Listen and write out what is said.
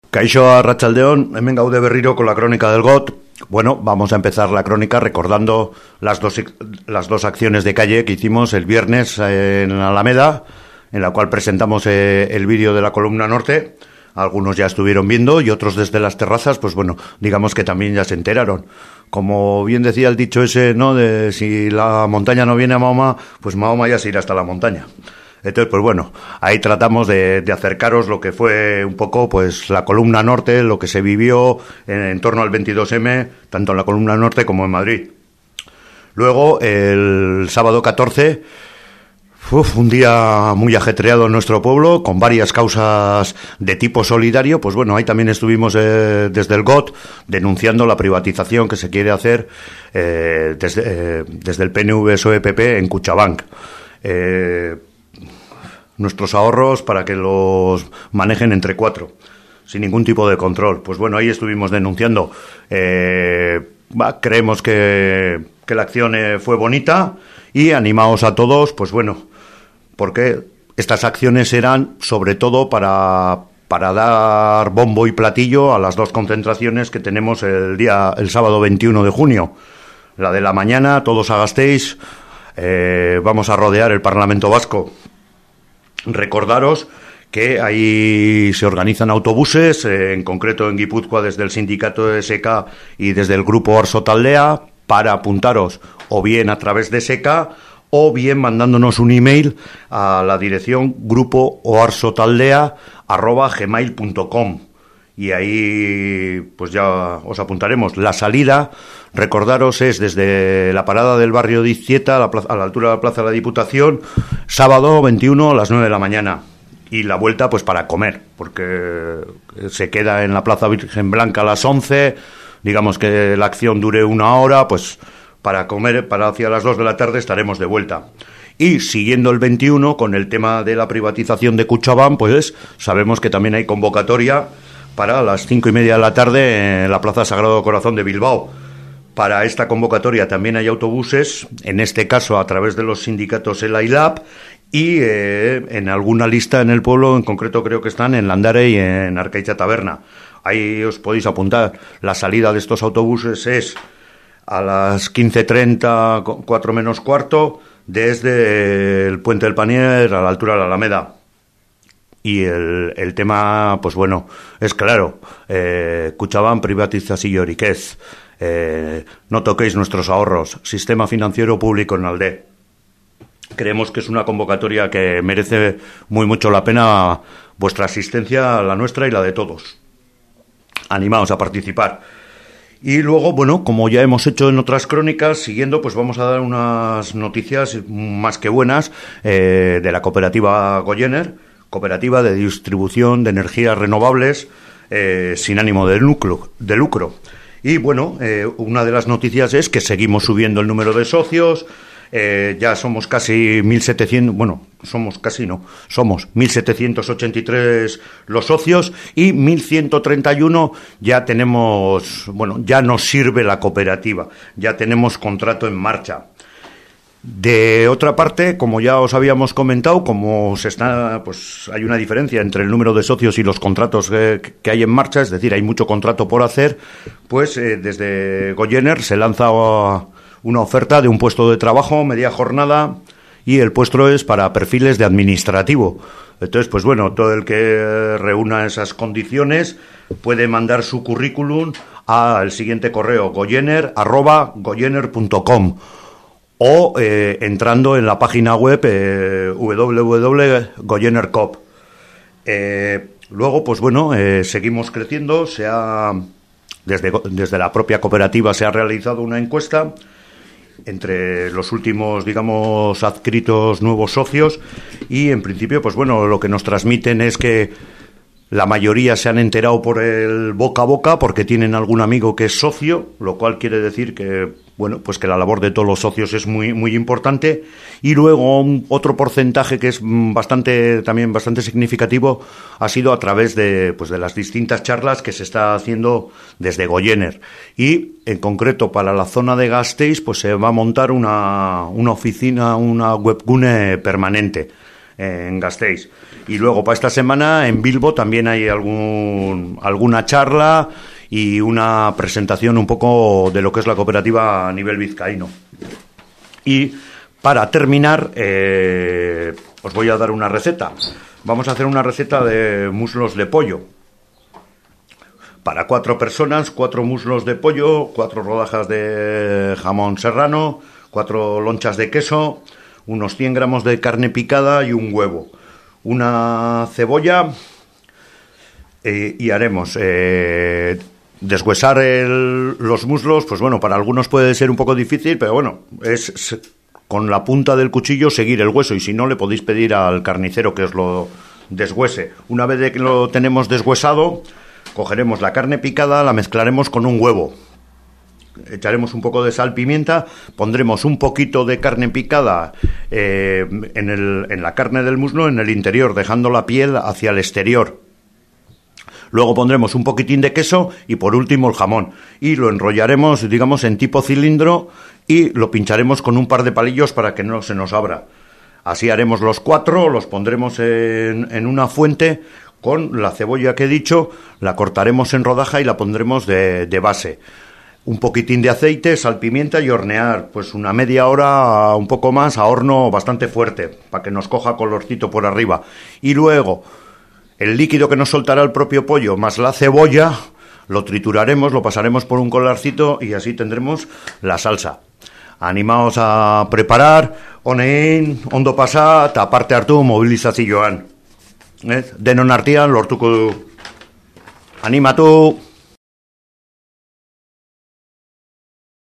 Kaixo Arratsaldeon, hemen gaude berriro con la crónica del GOT. Bueno, vamos a empezar la crónica recordando las dos acciones de calle que hicimos el viernes en Alameda, en la cual presentamos el vídeo de la columna norte. Algunos ya estuvieron viendo y otros desde las terrazas, pues bueno, digamos que también ya se enteraron. Como bien decía el dicho ese, ¿no?, de si la montaña no viene a Mahoma, pues Mahoma ya se irá hasta la montaña. Entonces, pues bueno, ahí tratamos de acercaros lo que fue un poco pues la columna norte, lo que se vivió en torno al 22M, tanto en la columna norte como en Madrid. Luego, el sábado 14, un día muy ajetreado en nuestro pueblo, con varias causas de tipo solidario. Pues bueno, ahí también estuvimos desde el GOT denunciando la privatización que se quiere hacer desde el PNV-PSOE-PP en Kutxabank. Nuestros ahorros para que los manejen entre 4, sin ningún tipo de control. Pues bueno, ahí estuvimos denunciando. Creemos que la acción fue bonita y animaos a todos, pues bueno, porque estas acciones eran sobre todo para dar bombo y platillo a las dos concentraciones que tenemos el sábado 21 de junio. La de la mañana, todos a Gasteiz, vamos a rodear el Parlamento Vasco. Recordaros que ahí se organizan autobuses, en concreto en Guipúzcoa desde el sindicato de SK y desde el grupo Arso Taldea, para apuntaros o bien a través de SK o bien mandándonos un email a la dirección grupo@gmail.com y ahí pues ya os apuntaremos. La salida, recordaros, es desde la parada del barrio de Izzieta a la altura de la Plaza de la Diputación, sábado 21 a las 9 de la mañana. Y la vuelta pues para comer, porque se queda en la Plaza Virgen Blanca a las 11, digamos que la acción dure 1 hora, pues para comer, para hacia las 2 de la tarde estaremos de vuelta. Y siguiendo el 21 con el tema de la privatización de Kutxabank, pues sabemos que también hay convocatoria para las 5:30 de la tarde en la Plaza Sagrado Corazón de Bilbao. Para esta convocatoria también hay autobuses, en este caso a través de los sindicatos ELA y LAB, y en alguna lista en el pueblo, en concreto creo que están en Landare y en Arcaicha Taberna. Ahí os podéis apuntar. La salida de estos autobuses es a las 15:30, 4 menos cuarto, desde el Puente del Panier a la altura de la Alameda. Y el tema, pues bueno, es claro, Kutxabank privatizazio riquez, no toquéis nuestros ahorros, sistema financiero público en Alde. Creemos que es una convocatoria que merece muy mucho la pena vuestra asistencia, la nuestra y la de todos. Animaos a participar. Y luego, bueno, como ya hemos hecho en otras crónicas, siguiendo, pues vamos a dar unas noticias más que buenas de la cooperativa Goyener, cooperativa de distribución de energías renovables sin ánimo de lucro. Y bueno, una de las noticias es que seguimos subiendo el número de socios. Ya somos casi 1.700, bueno, somos 1.783 los socios y 1.131 ya tenemos, bueno, ya nos sirve la cooperativa, ya tenemos contrato en marcha. De otra parte, como ya os habíamos comentado, pues hay una diferencia entre el número de socios y los contratos que hay en marcha, es decir, hay mucho contrato por hacer, pues desde Goyener se lanza una oferta de un puesto de trabajo, media jornada, y el puesto es para perfiles de administrativo. Entonces, pues bueno, todo el que reúna esas condiciones puede mandar su currículum al siguiente correo, goyener@goyener.com, o entrando en la página web www.goyener.com. Luego, pues bueno, seguimos creciendo. Desde la propia cooperativa se ha realizado una encuesta entre los últimos, digamos, adscritos nuevos socios, y en principio, pues bueno, lo que nos transmiten es que la mayoría se han enterado por el boca a boca porque tienen algún amigo que es socio, lo cual quiere decir que, bueno, pues que la labor de todos los socios es muy, muy importante. Y luego otro porcentaje que es también bastante significativo ha sido a través de las distintas charlas que se está haciendo desde Goyener. Y en concreto para la zona de Gasteiz, pues se va a montar una oficina, una webgune permanente en Gasteiz. Y luego para esta semana en Bilbo también hay alguna charla y una presentación un poco de lo que es la cooperativa a nivel vizcaíno. Y para terminar, os voy a dar una receta. Vamos a hacer una receta de muslos de pollo. Para 4 personas, 4 muslos de pollo, 4 rodajas de jamón serrano, 4 lonchas de queso, unos 100 gramos de carne picada y un huevo. Una cebolla y haremos deshuesar los muslos. Pues bueno, para algunos puede ser un poco difícil, pero bueno, es con la punta del cuchillo seguir el hueso, y si no le podéis pedir al carnicero que os lo deshuese. Una vez que lo tenemos deshuesado, cogeremos la carne picada, la mezclaremos con un huevo. Echaremos un poco de sal, pimienta, pondremos un poquito de carne picada en la carne del muslo, en el interior, dejando la piel hacia el exterior. Luego pondremos un poquitín de queso y por último el jamón. Y lo enrollaremos, digamos, en tipo cilindro y lo pincharemos con un par de palillos para que no se nos abra. Así haremos los 4, los pondremos en una fuente con la cebolla que he dicho, la cortaremos en rodaja y la pondremos de base. Un poquitín de aceite, sal, pimienta y hornear, pues una media hora, un poco más, a horno bastante fuerte, para que nos coja colorcito por arriba. Y luego, el líquido que nos soltará el propio pollo, más la cebolla, lo trituraremos, lo pasaremos por un colarcito y así tendremos la salsa. Animaos a preparar, onein, ondo pasa, eta parte hartu mobilizazioan. Denon artean lortuko du. Animatu!